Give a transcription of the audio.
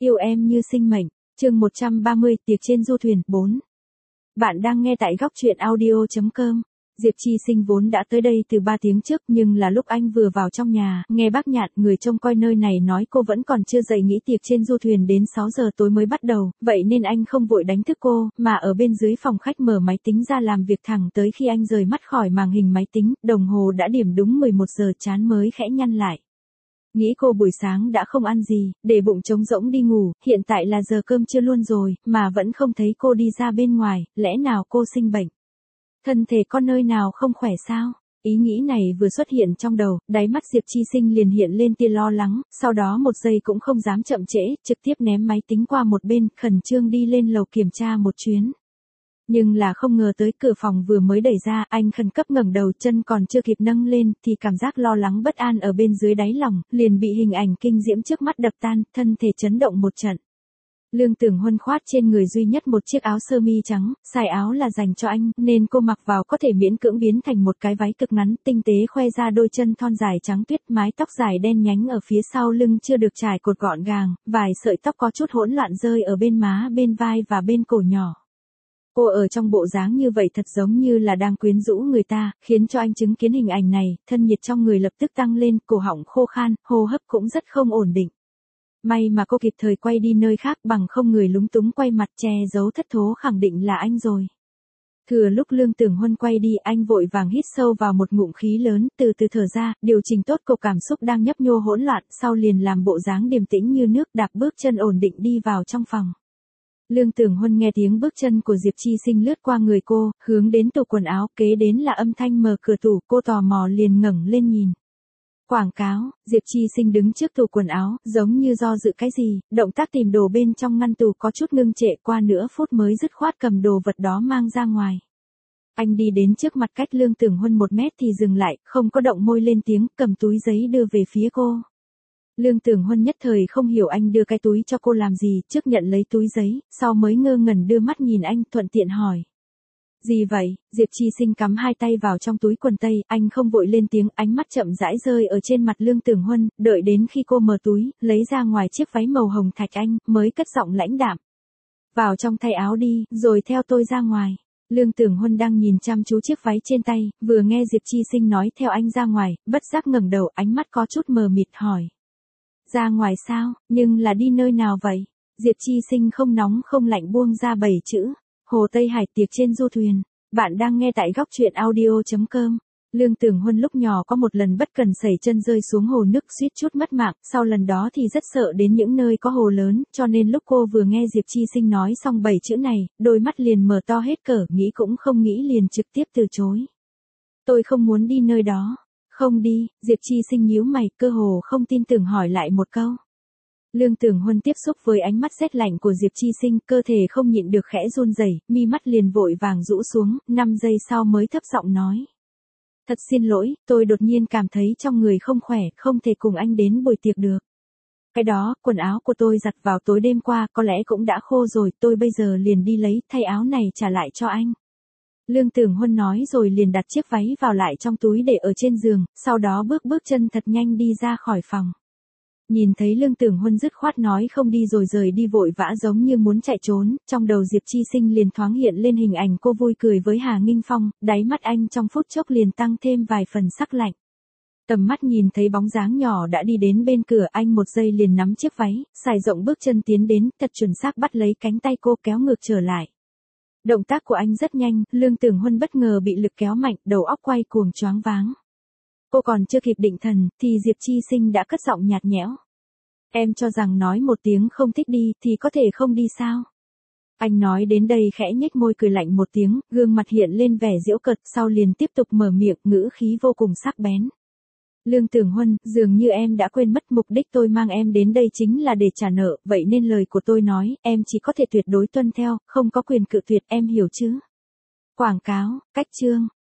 Yêu em như sinh mệnh, chương 130, tiệc trên du thuyền, 4. Bạn đang nghe tại góc truyện audio.com. Diệp Chi Sinh vốn đã tới đây từ 3 tiếng trước, nhưng là lúc anh vừa vào trong nhà, nghe bác Nhạn, người trông coi nơi này nói cô vẫn còn chưa dậy, nghĩ tiệc trên du thuyền đến 6 giờ tối mới bắt đầu, vậy nên anh không vội đánh thức cô, mà ở bên dưới phòng khách mở máy tính ra làm việc thẳng tới khi anh rời mắt khỏi màn hình máy tính, đồng hồ đã điểm đúng 11 giờ, trán mới khẽ nhăn lại. Nghĩ cô buổi sáng đã không ăn gì, để bụng trống rỗng đi ngủ, hiện tại là giờ cơm trưa luôn rồi, mà vẫn không thấy cô đi ra bên ngoài, lẽ nào cô sinh bệnh? Thân thể có nơi nào không khỏe sao? Ý nghĩ này vừa xuất hiện trong đầu, đáy mắt Diệp Chi Sinh liền hiện lên tia lo lắng, sau đó một giây cũng không dám chậm trễ, trực tiếp ném máy tính qua một bên, khẩn trương đi lên lầu kiểm tra một chuyến. Nhưng là không ngờ tới cửa phòng vừa mới đẩy ra, anh khẩn cấp ngẩng đầu, chân còn chưa kịp nâng lên, thì cảm giác lo lắng bất an ở bên dưới đáy lòng, liền bị hình ảnh kinh diễm trước mắt đập tan, thân thể chấn động một trận. Lương Tưởng Huân khoát trên người duy nhất một chiếc áo sơ mi trắng, size áo là dành cho anh, nên cô mặc vào có thể miễn cưỡng biến thành một cái váy cực ngắn, tinh tế khoe ra đôi chân thon dài trắng tuyết, mái tóc dài đen nhánh ở phía sau lưng chưa được trải cột gọn gàng, vài sợi tóc có chút hỗn loạn rơi ở bên má, bên vai và bên cổ nhỏ. Cô ở trong bộ dáng như vậy thật giống như là đang quyến rũ người ta, khiến cho anh chứng kiến hình ảnh này, thân nhiệt trong người lập tức tăng lên, cổ họng khô khan, hô hấp cũng rất không ổn định. May mà cô kịp thời quay đi nơi khác, bằng không người lúng túng quay mặt che giấu thất thố khẳng định là anh rồi. Thừa lúc Lương Tưởng Huân quay đi, anh vội vàng hít sâu vào một ngụm khí lớn, từ từ thở ra, điều chỉnh tốt cục cảm xúc đang nhấp nhô hỗn loạn, sau liền làm bộ dáng điềm tĩnh như nước, đạp bước chân ổn định đi vào trong phòng. Lương Tưởng Huân nghe tiếng bước chân của Diệp Chi Sinh lướt qua người cô, hướng đến tủ quần áo, kế đến là âm thanh mở cửa tủ, cô tò mò liền ngẩng lên nhìn. Quảng cáo, Diệp Chi Sinh đứng trước tủ quần áo, giống như do dự cái gì, động tác tìm đồ bên trong ngăn tủ có chút ngưng trệ, qua nửa phút mới dứt khoát cầm đồ vật đó mang ra ngoài. Anh đi đến trước mặt cách Lương Tưởng Huân 1 mét thì dừng lại, không có động môi lên tiếng, cầm túi giấy đưa về phía cô. Lương Tưởng Huân nhất thời không hiểu anh đưa cái túi cho cô làm gì, trước nhận lấy túi giấy, sau mới ngơ ngẩn đưa mắt nhìn anh, thuận tiện hỏi. Gì vậy? Diệp Chi Sinh cắm hai tay vào trong túi quần tây, anh không vội lên tiếng, ánh mắt chậm rãi rơi ở trên mặt Lương Tưởng Huân, đợi đến khi cô mở túi, lấy ra ngoài chiếc váy màu hồng thạch anh, mới cất giọng lãnh đạm. Vào trong thay áo đi, rồi theo tôi ra ngoài. Lương Tưởng Huân đang nhìn chăm chú chiếc váy trên tay, vừa nghe Diệp Chi Sinh nói theo anh ra ngoài, bất giác ngẩng đầu, ánh mắt có chút mờ mịt hỏi. Ra ngoài sao, nhưng là đi nơi nào vậy? Diệp Chi Sinh không nóng không lạnh buông ra 7 chữ. Hồ Tây Hải, tiệc trên du thuyền. Bạn đang nghe tại góc truyện audio.com. Lương Tưởng Huân lúc nhỏ có một lần bất cần sẩy chân rơi xuống hồ nước, suýt chút mất mạng, sau lần đó thì rất sợ đến những nơi có hồ lớn, cho nên lúc cô vừa nghe Diệp Chi Sinh nói xong 7 chữ này, đôi mắt liền mở to hết cỡ, nghĩ cũng không nghĩ liền trực tiếp từ chối. Tôi không muốn đi nơi đó. Không đi, Diệp Chi Sinh nhíu mày, cơ hồ không tin tưởng hỏi lại một câu. Lương Tưởng Huân tiếp xúc với ánh mắt rét lạnh của Diệp Chi Sinh, cơ thể không nhịn được khẽ run rẩy, mi mắt liền vội vàng rũ xuống, 5 giây sau mới thấp giọng nói. Thật xin lỗi, tôi đột nhiên cảm thấy trong người không khỏe, không thể cùng anh đến buổi tiệc được. Cái đó, quần áo của tôi giặt vào tối đêm qua, có lẽ cũng đã khô rồi, tôi bây giờ liền đi lấy, thay áo này trả lại cho anh. Lương Tưởng Huân nói rồi liền đặt chiếc váy vào lại trong túi để ở trên giường, sau đó bước chân thật nhanh đi ra khỏi phòng. Nhìn thấy Lương Tưởng Huân dứt khoát nói không đi rồi rời đi vội vã giống như muốn chạy trốn, trong đầu Diệp Chi Sinh liền thoáng hiện lên hình ảnh cô vui cười với Hà Nghinh Phong, đáy mắt anh trong phút chốc liền tăng thêm vài phần sắc lạnh. Tầm mắt nhìn thấy bóng dáng nhỏ đã đi đến bên cửa, anh một giây liền nắm chiếc váy, xài rộng bước chân tiến đến, thật chuẩn xác bắt lấy cánh tay cô kéo ngược trở lại. Động tác của anh rất nhanh, Lương Tưởng Huân bất ngờ bị lực kéo mạnh, đầu óc quay cuồng choáng váng. Cô còn chưa kịp định thần, thì Diệp Chi Sinh đã cất giọng nhạt nhẽo. Em cho rằng nói một tiếng không thích đi, thì có thể không đi sao? Anh nói đến đây khẽ nhếch môi cười lạnh một tiếng, gương mặt hiện lên vẻ giễu cợt, sau liền tiếp tục mở miệng, ngữ khí vô cùng sắc bén. Lương Tưởng Huân, dường như em đã quên mất mục đích tôi mang em đến đây chính là để trả nợ, vậy nên lời của tôi nói, em chỉ có thể tuyệt đối tuân theo, không có quyền cự tuyệt, em hiểu chứ? Quảng cáo, cách chương,